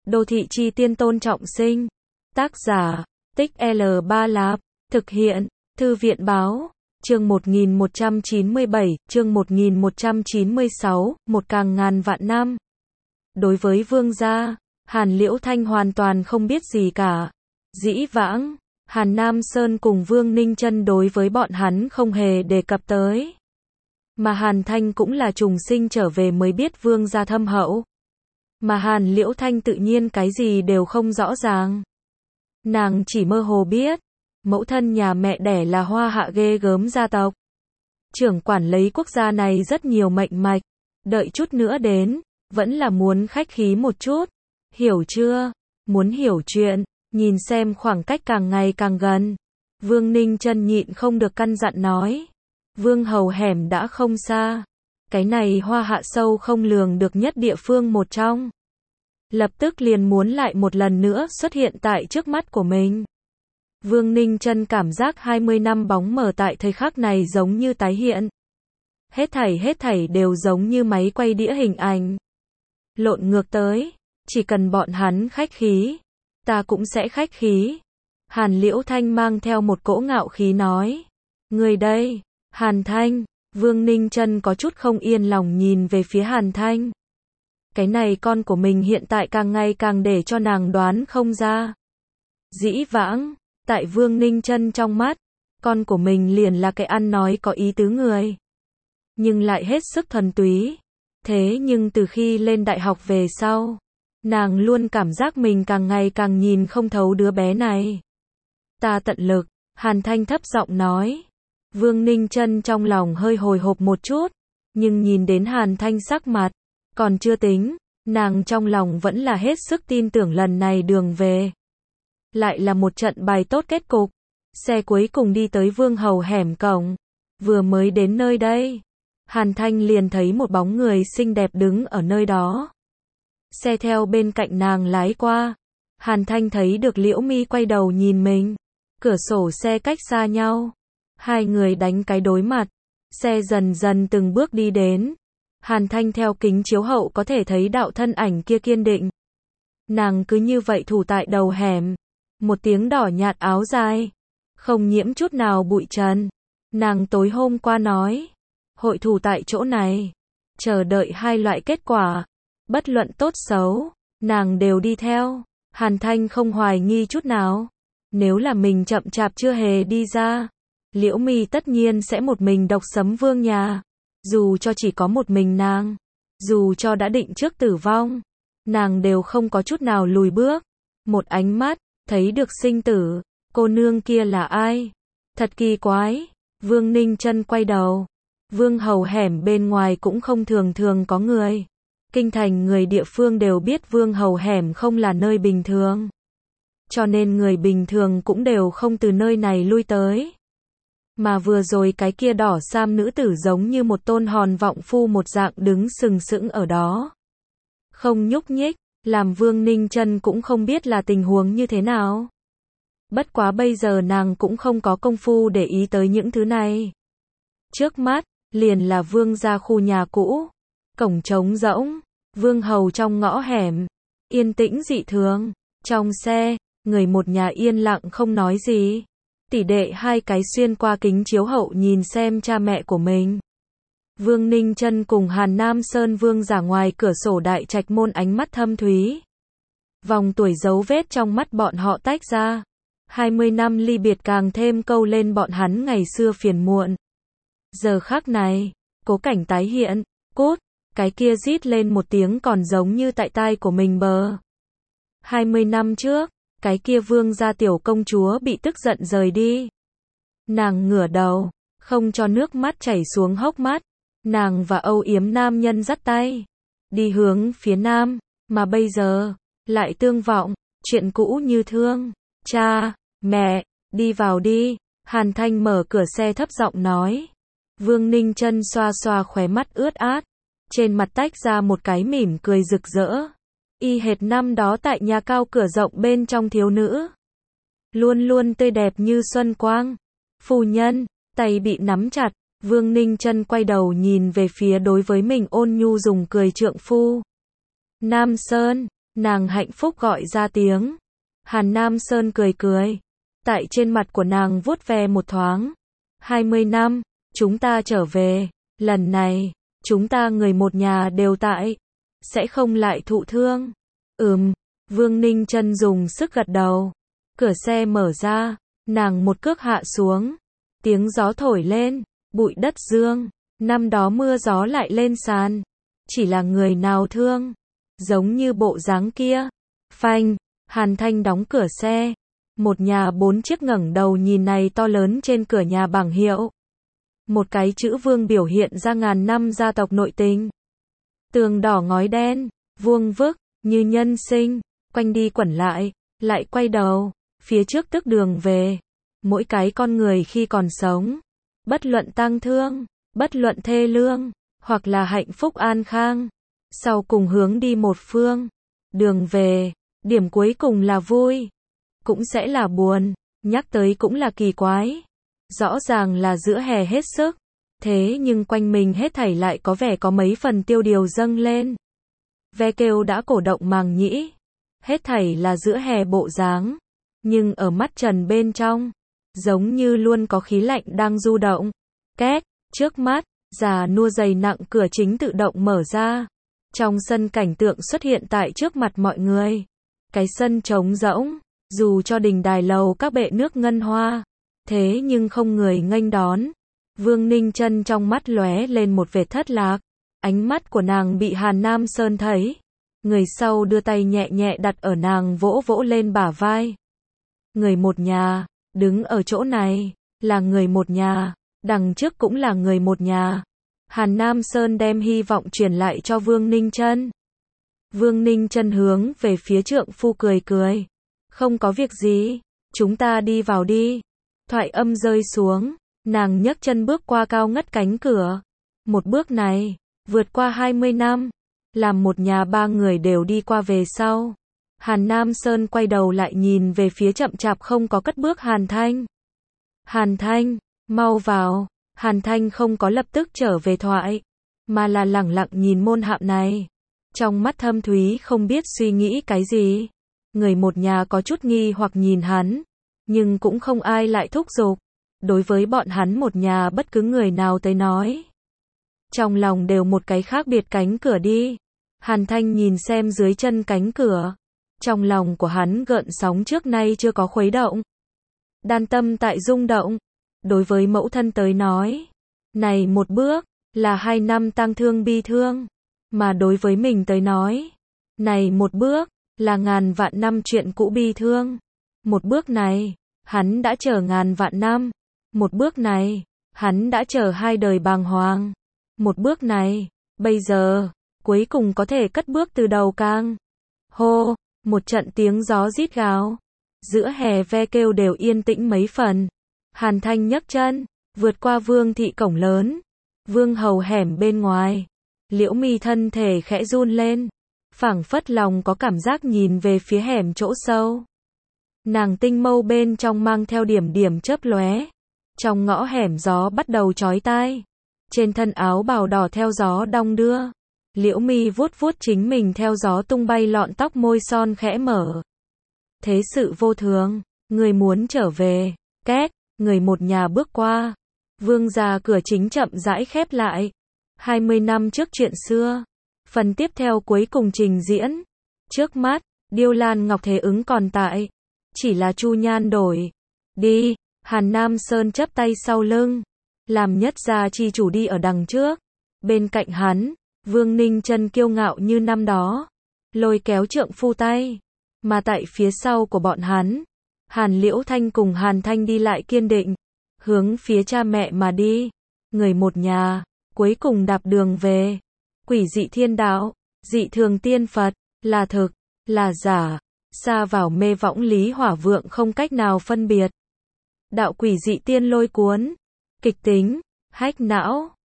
Đô thị chi tiên Tôn Trọng Sinh. Tác giả, Tích L Ba Lạp. Thực hiện, Thư viện Báo. Chương 1197, chương 1196, một càng ngàn vạn năm. Đối với Vương gia, Hàn Liễu Thanh hoàn toàn không biết gì cả. Dĩ vãng, Hàn Nam Sơn cùng Vương Ninh Chân đối với bọn hắn không hề đề cập tới. Mà Hàn Thanh cũng là trùng sinh trở về mới biết Vương gia thâm hậu. Mà Hàn Liễu Thanh tự nhiên cái gì đều không rõ ràng. Nàng chỉ mơ hồ biết, mẫu thân nhà mẹ đẻ là Hoa Hạ ghê gớm gia tộc. Trưởng quản lấy quốc gia này rất nhiều mệnh mạch, đợi chút nữa đến, vẫn là muốn khách khí một chút. Hiểu chưa? Muốn hiểu chuyện, nhìn xem khoảng cách càng ngày càng gần. Vương Ninh Chân nhịn không được căn dặn nói. Vương hầu hẻm đã không xa. Cái này Hoa Hạ sâu không lường được nhất địa phương một trong. Lập tức liền muốn lại một lần nữa xuất hiện tại trước mắt của mình. Vương Ninh Chân cảm giác 20 năm bóng mờ tại thời khắc này giống như tái hiện. Hết thảy đều giống như máy quay đĩa hình ảnh. Lộn ngược tới, chỉ cần bọn hắn khách khí, ta cũng sẽ khách khí. Hàn Liễu Thanh mang theo một cỗ ngạo khí nói. Người đây, Hàn Thanh. Vương Ninh Chân có chút không yên lòng nhìn về phía Hàn Thanh. Cái này con của mình hiện tại càng ngày càng để cho nàng đoán không ra. Dĩ vãng, tại Vương Ninh Chân trong mắt, con của mình liền là cái ăn nói có ý tứ người. Nhưng lại hết sức thuần túy. Thế nhưng từ khi lên đại học về sau, nàng luôn cảm giác mình càng ngày càng nhìn không thấu đứa bé này. Ta tận lực, Hàn Thanh thấp giọng nói. Vương Ninh Chân trong lòng hơi hồi hộp một chút, nhưng nhìn đến Hàn Thanh sắc mặt, còn chưa tính, nàng trong lòng vẫn là hết sức tin tưởng lần này đường về. Lại là một trận bài tốt kết cục. Xe cuối cùng đi tới Vương hầu hẻm cổng. Vừa mới đến nơi đây, Hàn Thanh liền thấy một bóng người xinh đẹp đứng ở nơi đó. Xe theo bên cạnh nàng lái qua. Hàn Thanh thấy được Liễu Mi quay đầu nhìn mình. Cửa sổ xe cách xa nhau. Hai người đánh cái đối mặt. Xe dần dần từng bước đi đến. Hàn Thanh theo kính chiếu hậu có thể thấy đạo thân ảnh kia kiên định. Nàng cứ như vậy thủ tại đầu hẻm. Một tiếng đỏ nhạt áo dài. Không nhiễm chút nào bụi trần. Nàng tối hôm qua nói. Hội thủ tại chỗ này. Chờ đợi hai loại kết quả. Bất luận tốt xấu. Nàng đều đi theo. Hàn Thanh không hoài nghi chút nào. Nếu là mình chậm chạp chưa hề đi ra. Liễu Mi tất nhiên sẽ một mình độc sấm Vương nhà. Dù cho chỉ có một mình nàng. Dù cho đã định trước tử vong. Nàng đều không có chút nào lùi bước. Một ánh mắt. Thấy được sinh tử. Cô nương kia là ai? Thật kỳ quái. Vương Ninh Chân quay đầu. Vương hầu hẻm bên ngoài cũng không thường có người. Kinh thành người địa phương đều biết Vương hầu hẻm không là nơi bình thường. Cho nên người bình thường cũng đều không từ nơi này lui tới. Mà vừa rồi cái kia đỏ sam nữ tử giống như một tôn hòn vọng phu một dạng đứng sừng sững ở đó. Không nhúc nhích, làm Vương Ninh Chân cũng không biết là tình huống như thế nào. Bất quá bây giờ nàng cũng không có công phu để ý tới những thứ này. Trước mắt, liền là Vương gia khu nhà cũ. Cổng trống rỗng, Vương hầu trong ngõ hẻm. Yên tĩnh dị thường. Trong xe, người một nhà yên lặng không nói gì. Tỷ đệ hai cái xuyên qua kính chiếu hậu nhìn xem cha mẹ của mình. Vương Ninh Chân cùng Hàn Nam Sơn Vương giả ngoài cửa sổ đại trạch môn ánh mắt thâm thúy. Vòng tuổi dấu vết trong mắt bọn họ tách ra. 20 năm ly biệt càng thêm câu lên bọn hắn ngày xưa phiền muộn. Giờ khắc này, cố cảnh tái hiện, cút, cái kia rít lên một tiếng còn giống như tại tai của mình bờ. 20 năm trước, cái kia Vương gia tiểu công chúa bị tức giận rời đi. Nàng ngửa đầu, không cho nước mắt chảy xuống hốc mắt. Nàng và âu yếm nam nhân dắt tay, đi hướng phía nam, mà bây giờ, lại tương vọng, chuyện cũ như thương. Cha, mẹ, đi vào đi. Hàn Thanh mở cửa xe thấp giọng nói. Vương Ninh Chân xoa xoa khóe mắt ướt át, trên mặt tách ra một cái mỉm cười rực rỡ. Y hệt năm đó tại nhà cao cửa rộng bên trong thiếu nữ. Luôn luôn tươi đẹp như xuân quang. Phu nhân, tay bị nắm chặt. Vương Ninh Chân quay đầu nhìn về phía đối với mình ôn nhu dùng cười trượng phu. Nam Sơn, Nàng hạnh phúc gọi ra tiếng. Hàn Nam Sơn cười cười. Tại trên mặt của nàng vuốt ve một thoáng. 20 năm, chúng ta trở về. Lần này, chúng ta người một nhà đều tại. Sẽ không lại thụ thương. Vương Ninh Chân dùng sức gật đầu. Cửa xe mở ra, nàng một cước hạ xuống. Tiếng gió thổi lên, bụi đất dương. Năm đó mưa gió lại lên sàn. Chỉ là người nào thương. Giống như bộ dáng kia. Phanh, Hàn Thanh đóng cửa xe. Một nhà 4 chiếc ngẩng đầu nhìn này to lớn trên cửa nhà bảng hiệu. Một cái chữ Vương biểu hiện ra ngàn năm gia tộc nội tình. Tường đỏ ngói đen, vuông vức, như nhân sinh, quanh đi quẩn lại quay đầu, phía trước tức đường về. Mỗi cái con người khi còn sống, bất luận tang thương, bất luận thê lương, hoặc là hạnh phúc an khang, sau cùng hướng đi một phương. Đường về, điểm cuối cùng là vui, cũng sẽ là buồn, nhắc tới cũng là kỳ quái. Rõ ràng là giữa hè hết sức, thế nhưng quanh mình hết thảy lại có vẻ có mấy phần tiêu điều dâng lên. Ve kêu đã cổ động màng nhĩ, hết thảy là giữa hè bộ dáng, nhưng ở mắt Trần bên trong, giống như luôn có khí lạnh đang du động. Két, trước mắt, già nua dày nặng cửa chính tự động mở ra. Trong sân cảnh tượng xuất hiện tại trước mặt mọi người. Cái sân trống rỗng, dù cho đình đài lầu các bệ nước ngân hoa, thế nhưng không người nghênh đón. Vương Ninh Chân trong mắt lóe lên một vệt thất lạc. Ánh mắt của nàng bị Hàn Nam Sơn thấy. Người sau đưa tay nhẹ nhẹ đặt ở nàng vỗ vỗ lên bả vai. Người một nhà, đứng ở chỗ này, là người một nhà, đằng trước cũng là người một nhà. Hàn Nam Sơn đem hy vọng truyền lại cho Vương Ninh Chân. Vương Ninh Chân hướng về phía trượng phu cười cười. Không có việc gì, chúng ta đi vào đi. Thoại âm rơi xuống, nàng nhấc chân bước qua cao ngất cánh cửa. Một bước này, vượt qua 20 năm, làm một nhà 3 người đều đi qua về sau. Hàn Nam Sơn quay đầu lại nhìn về phía chậm chạp không có cất bước Hàn Thanh. Hàn Thanh, mau vào. Hàn Thanh không có lập tức trở về thoại, mà là lẳng lặng nhìn môn hạm này. Trong mắt thâm thúy không biết suy nghĩ cái gì. Người một nhà có chút nghi hoặc nhìn hắn, nhưng cũng không ai lại thúc giục. Đối với bọn hắn một nhà bất cứ người nào tới nói, trong lòng đều một cái khác biệt cánh cửa đi. Hàn Thanh nhìn xem dưới chân cánh cửa. Trong lòng của hắn gợn sóng trước nay chưa có khuấy động. Đan tâm tại rung động. Đối với mẫu thân tới nói, này một bước, là 2 năm tang thương bi thương. Mà đối với mình tới nói, này một bước, là ngàn vạn năm chuyện cũ bi thương. Một bước này, hắn đã chờ ngàn vạn năm. Một bước này, hắn đã chờ 2 đời bàng hoàng. Một bước này, bây giờ, cuối cùng có thể cất bước từ đầu càng. Hô, một trận tiếng gió rít gào. Giữa hè ve kêu đều yên tĩnh mấy phần. Hàn Thanh nhấc chân, vượt qua Vương thị cổng lớn. Vương hầu hẻm bên ngoài. Liễu Mi thân thể khẽ run lên. Phảng phất lòng có cảm giác nhìn về phía hẻm chỗ sâu. Nàng tinh mâu bên trong mang theo điểm điểm chớp lóe. Trong ngõ hẻm gió bắt đầu chói tai. Trên thân áo bào đỏ theo gió đong đưa. Liễu Mi vuốt vuốt chính mình theo gió tung bay lọn tóc môi son khẽ mở. Thế sự vô thường, người muốn trở về. Két, người một nhà bước qua. Vương gia cửa chính chậm rãi khép lại. 20 năm trước chuyện xưa. Phần tiếp theo cuối cùng trình diễn. Trước mắt, Điêu Lan Ngọc Thế Ứng còn tại. Chỉ là chu nhan đổi. Đi, Hàn Nam Sơn chắp tay sau lưng. Làm nhất gia chi chủ đi ở đằng trước. Bên cạnh hắn, Vương Ninh Chân kiêu ngạo như năm đó. Lôi kéo trượng phu tay. Mà tại phía sau của bọn hắn, Hàn Liễu Thanh cùng Hàn Thanh đi lại kiên định. Hướng phía cha mẹ mà đi. Người một nhà, cuối cùng đạp đường về. Quỷ dị thiên đạo, dị thường tiên Phật, là thực, là giả. Xa vào mê võng lý hỏa vượng không cách nào phân biệt. Đạo quỷ dị tiên lôi cuốn, kịch tính, hách não.